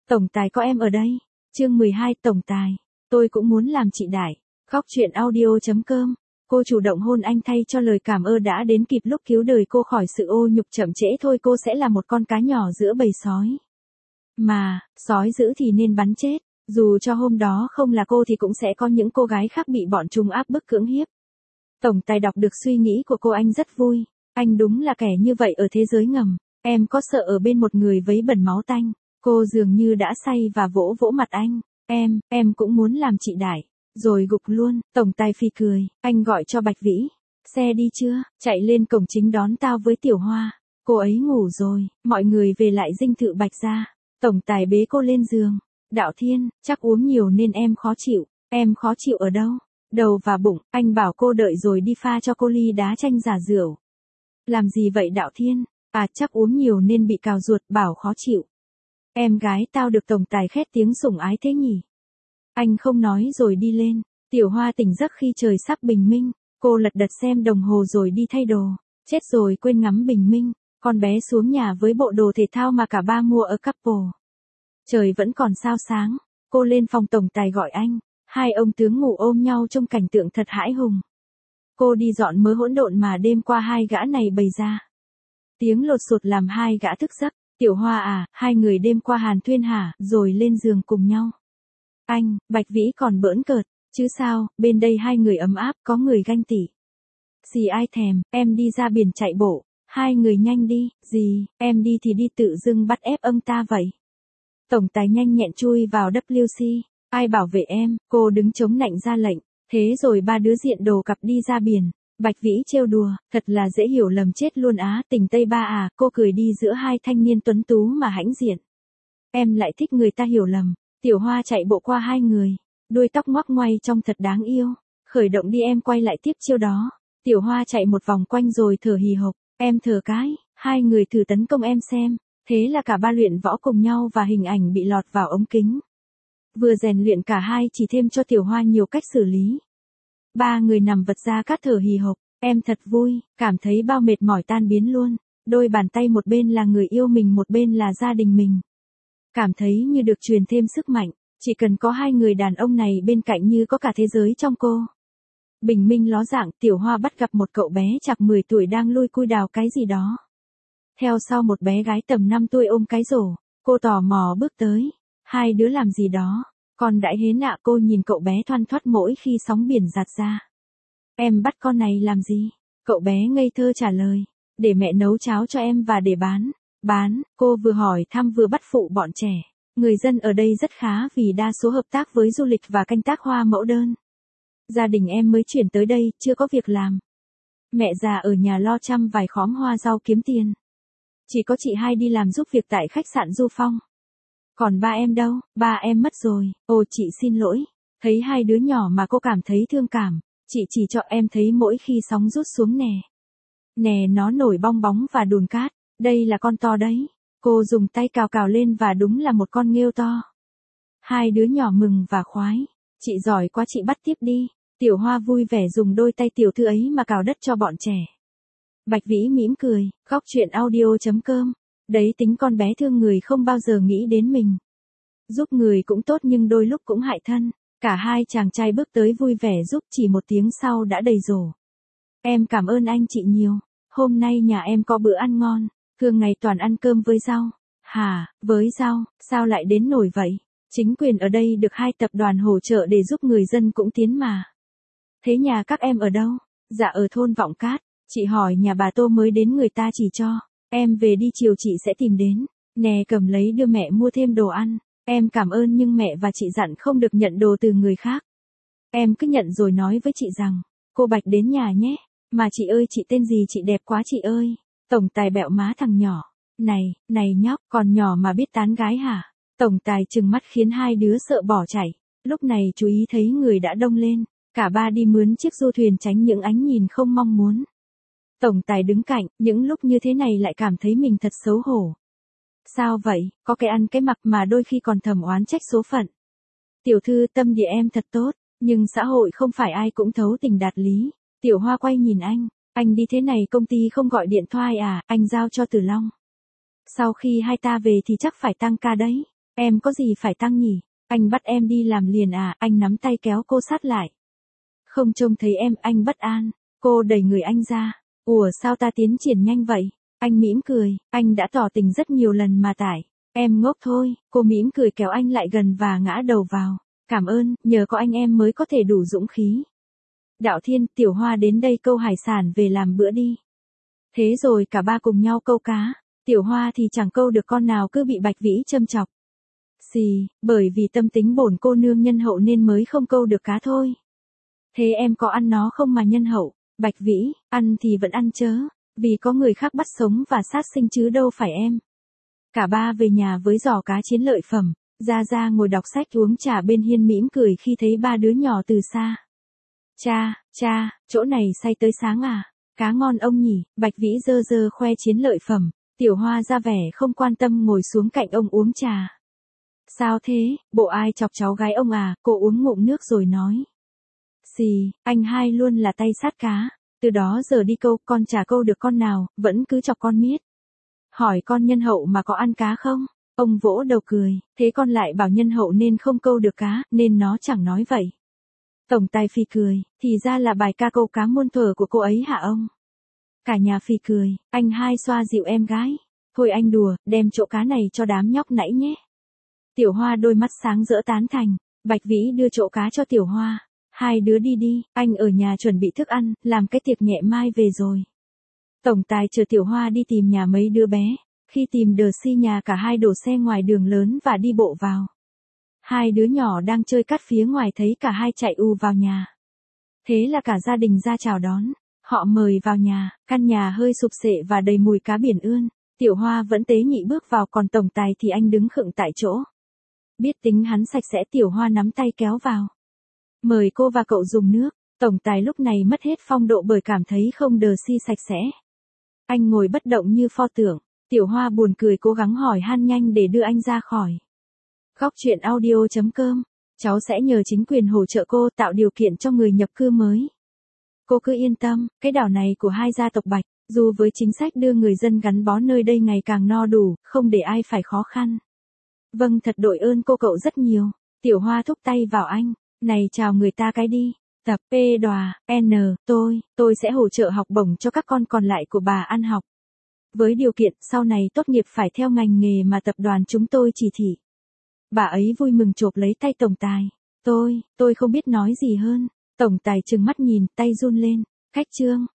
Tổng tài có em ở đây. Chương 12 Tổng tài. Tôi cũng muốn làm chị đại. Khóc chuyện audio.com. Cô chủ động hôn anh thay cho lời cảm ơn đã đến kịp lúc cứu đời cô khỏi sự ô nhục chậm trễ thôi cô sẽ là một con cá nhỏ giữa bầy sói. Mà, sói dữ thì nên bắn chết. Dù cho hôm đó không là cô thì cũng sẽ có những cô gái khác bị bọn chúng áp bức cưỡng hiếp. Tổng tài đọc được suy nghĩ của cô anh rất vui. Anh đúng là kẻ như vậy ở thế giới ngầm. Em có sợ ở bên một người vấy bẩn máu tanh. Cô dường như đã say và vỗ vỗ mặt anh. Em cũng muốn làm chị đại. Rồi gục luôn, tổng tài phì cười, anh gọi cho Bạch Vĩ. Xe đi chưa, chạy lên cổng chính đón tao với Tiểu Hoa. Cô ấy ngủ rồi, mọi người về lại dinh thự Bạch gia. Tổng tài bế cô lên giường. Đạo Thiên, chắc uống nhiều nên em khó chịu. Em khó chịu ở đâu? Đầu và bụng, anh bảo cô đợi rồi đi pha cho cô ly đá chanh giả rượu. Làm gì vậy Đạo Thiên? À chắc uống nhiều nên bị cào ruột, bảo khó chịu. Em gái tao được tổng tài khét tiếng sủng ái thế nhỉ? Anh không nói rồi đi lên. Tiểu Hoa tỉnh giấc khi trời sắp bình minh. Cô lật đật xem đồng hồ rồi đi thay đồ. Chết rồi quên ngắm bình minh. Con bé xuống nhà với bộ đồ thể thao mà cả ba mua ở Couple. Trời vẫn còn sao sáng. Cô lên phòng tổng tài gọi anh. Hai ông tướng ngủ ôm nhau trong cảnh tượng thật hãi hùng. Cô đi dọn mớ hỗn độn mà đêm qua hai gã này bày ra. Tiếng lột sột làm hai gã thức giấc. Tiểu Hoa à, hai người đêm qua hàn thuyên hả, rồi lên giường cùng nhau. Anh, Bạch Vĩ còn bỡn cợt, chứ sao, bên đây hai người ấm áp, có người ganh tị. Gì ai thèm, em đi ra biển chạy bộ, hai người nhanh đi, gì, em đi thì đi tự dưng bắt ép ông ta vậy. Tổng tài nhanh nhẹn chui vào WC, ai bảo vệ em, cô đứng chống nạnh ra lệnh, thế rồi ba đứa diện đồ cặp đi ra biển. Bạch Vĩ trêu đùa, thật là dễ hiểu lầm chết luôn á, tình Tây ba à, cô cười đi giữa hai thanh niên tuấn tú mà hãnh diện. Em lại thích người ta hiểu lầm. Tiểu Hoa chạy bộ qua hai người, đuôi tóc ngoắc ngoay trông thật đáng yêu. Khởi động đi em quay lại tiếp chiêu đó. Tiểu Hoa chạy một vòng quanh rồi thở hì hục, em thở cái, hai người thử tấn công em xem. Thế là cả ba luyện võ cùng nhau và hình ảnh bị lọt vào ống kính. Vừa rèn luyện cả hai chỉ thêm cho Tiểu Hoa nhiều cách xử lý. Ba người nằm vật ra cát thở hì hục, em thật vui, cảm thấy bao mệt mỏi tan biến luôn. Đôi bàn tay một bên là người yêu mình một bên là gia đình mình. Cảm thấy như được truyền thêm sức mạnh, chỉ cần có hai người đàn ông này bên cạnh như có cả thế giới trong cô. Bình minh ló dạng, Tiểu Hoa bắt gặp một cậu bé chạc 10 tuổi đang lôi cui đào cái gì đó. Theo sau một bé gái tầm 5 tuổi ôm cái rổ, cô tò mò bước tới. Hai đứa làm gì đó, con đại hến ạ cô nhìn cậu bé thoăn thoắt mỗi khi sóng biển giạt ra. Em bắt con này làm gì? Cậu bé ngây thơ trả lời, để mẹ nấu cháo cho em và để bán. Bán, cô vừa hỏi thăm vừa bắt phụ bọn trẻ. Người dân ở đây rất khá vì đa số hợp tác với du lịch và canh tác hoa mẫu đơn. Gia đình em mới chuyển tới đây, chưa có việc làm. Mẹ già ở nhà lo chăm vài khóm hoa rau kiếm tiền. Chỉ có chị hai đi làm giúp việc tại khách sạn Du Phong. Còn ba em đâu, ba em mất rồi, ồ chị xin lỗi. Thấy hai đứa nhỏ mà cô cảm thấy thương cảm, chị chỉ cho em thấy mỗi khi sóng rút xuống nè. Nè nó nổi bong bóng và đùn cát. Đây là con to đấy. Cô dùng tay cào cào lên và đúng là một con nghêu to. Hai đứa nhỏ mừng và khoái. Chị giỏi quá chị bắt tiếp đi. Tiểu Hoa vui vẻ dùng đôi tay tiểu thư ấy mà cào đất cho bọn trẻ. Bạch Vĩ mỉm cười, khóc chuyện audio.com. Đấy tính con bé thương người không bao giờ nghĩ đến mình. Giúp người cũng tốt nhưng đôi lúc cũng hại thân. Cả hai chàng trai bước tới vui vẻ giúp chỉ một tiếng sau đã đầy rổ. Em cảm ơn anh chị nhiều. Hôm nay nhà em có bữa ăn ngon. Thường ngày toàn ăn cơm với rau. Hả, với rau, sao lại đến nổi vậy? Chính quyền ở đây được hai tập đoàn hỗ trợ để giúp người dân cũng tiến mà. Thế nhà các em ở đâu? Dạ ở thôn Vọng Cát. Chị hỏi nhà bà Tô mới đến người ta chỉ cho. Em về đi chiều chị sẽ tìm đến. Nè cầm lấy đưa mẹ mua thêm đồ ăn. Em cảm ơn nhưng mẹ và chị dặn không được nhận đồ từ người khác. Em cứ nhận rồi nói với chị rằng, cô Bạch đến nhà nhé. Mà chị ơi chị tên gì chị đẹp quá chị ơi. Tổng tài bẹo má thằng nhỏ. Này nhóc, còn nhỏ mà biết tán gái hả? Tổng tài trừng mắt khiến hai đứa sợ bỏ chạy. Lúc này chú ý thấy người đã đông lên. Cả ba đi mướn chiếc du thuyền tránh những ánh nhìn không mong muốn. Tổng tài đứng cạnh, những lúc như thế này lại cảm thấy mình thật xấu hổ. Sao vậy, có cái ăn cái mặc mà đôi khi còn thầm oán trách số phận. Tiểu thư tâm địa em thật tốt, nhưng xã hội không phải ai cũng thấu tình đạt lý. Tiểu Hoa quay nhìn anh đi thế này công ty không gọi điện thoại à, anh giao cho Tử Long. Sau khi hai ta về thì chắc phải tăng ca đấy. Em có gì phải tăng nhỉ? Anh bắt em đi làm liền à? Anh nắm tay kéo cô sát lại. Không trông thấy em, anh bất an. Cô đẩy người anh ra. Ủa sao ta tiến triển nhanh vậy? Anh mỉm cười, anh đã tỏ tình rất nhiều lần mà tại. Em ngốc thôi, cô mỉm cười kéo anh lại gần và ngã đầu vào. Cảm ơn, nhờ có anh em mới có thể đủ dũng khí. Đạo Thiên, Tiểu Hoa đến đây câu hải sản về làm bữa đi. Thế rồi cả ba cùng nhau câu cá. Tiểu Hoa thì chẳng câu được con nào cứ bị Bạch Vĩ châm chọc. Xì, bởi vì tâm tính bổn cô nương nhân hậu nên mới không câu được cá thôi. Thế em có ăn nó không mà nhân hậu? Bạch Vĩ, ăn thì vẫn ăn chớ, vì có người khác bắt sống và sát sinh chứ đâu phải em. Cả ba về nhà với giỏ cá chiến lợi phẩm, Gia Gia ngồi đọc sách uống trà bên hiên mỉm cười khi thấy ba đứa nhỏ từ xa. Cha, chỗ này say tới sáng à? Cá ngon ông nhỉ? Bạch Vĩ dơ dơ khoe chiến lợi phẩm, Tiểu Hoa ra vẻ không quan tâm ngồi xuống cạnh ông uống trà. Sao thế, bộ ai chọc cháu gái ông à? Cô uống ngụm nước rồi nói. Xì, anh hai luôn là tay sát cá, từ đó giờ đi câu con chả câu được con nào, vẫn cứ chọc con miết. Hỏi con nhân hậu mà có ăn cá không? Ông vỗ đầu cười, thế con lại bảo nhân hậu nên không câu được cá, nên nó chẳng nói vậy. Tổng tài phì cười, thì ra là bài ca câu cá muôn thuở của cô ấy hả ông? Cả nhà phì cười, anh hai xoa dịu em gái. Thôi anh đùa, đem chỗ cá này cho đám nhóc nãy nhé. Tiểu Hoa đôi mắt sáng rỡ tán thành, Bạch Vĩ đưa chỗ cá cho Tiểu Hoa. Hai đứa đi đi, anh ở nhà chuẩn bị thức ăn, làm cái tiệc nhẹ mai về rồi. Tổng tài chờ Tiểu Hoa đi tìm nhà mấy đứa bé. Khi tìm đờ si nhà cả hai đổ xe ngoài đường lớn và đi bộ vào. Hai đứa nhỏ đang chơi cát phía ngoài thấy cả hai chạy vào nhà. Thế là cả gia đình ra chào đón. Họ mời vào nhà, căn nhà hơi sụp xệ và đầy mùi cá biển ươn. Tiểu Hoa vẫn tế nhị bước vào còn tổng tài thì anh đứng khựng tại chỗ. Biết tính hắn sạch sẽ Tiểu Hoa nắm tay kéo vào. Mời cô và cậu dùng nước. Tổng tài lúc này mất hết phong độ bởi cảm thấy không đờ si sạch sẽ. Anh ngồi bất động như pho tượng. Tiểu Hoa buồn cười cố gắng hỏi han nhanh để đưa anh ra khỏi. Góc truyện audio.com. Cháu sẽ nhờ chính quyền hỗ trợ cô tạo điều kiện cho người nhập cư mới. Cô cứ yên tâm, cái đảo này của hai gia tộc Bạch, dù với chính sách đưa người dân gắn bó nơi đây ngày càng no đủ, không để ai phải khó khăn. Vâng, thật đội ơn cô cậu rất nhiều. Tiểu Hoa thúc tay vào anh. Này chào người ta cái đi. Tập P đòa, N, tôi sẽ hỗ trợ học bổng cho các con còn lại của bà ăn học. Với điều kiện sau này tốt nghiệp phải theo ngành nghề mà tập đoàn chúng tôi chỉ thị. Bà ấy vui mừng chộp lấy tay tổng tài. Tôi không biết nói gì hơn. Tổng tài trừng mắt nhìn, tay run lên. Khách trương,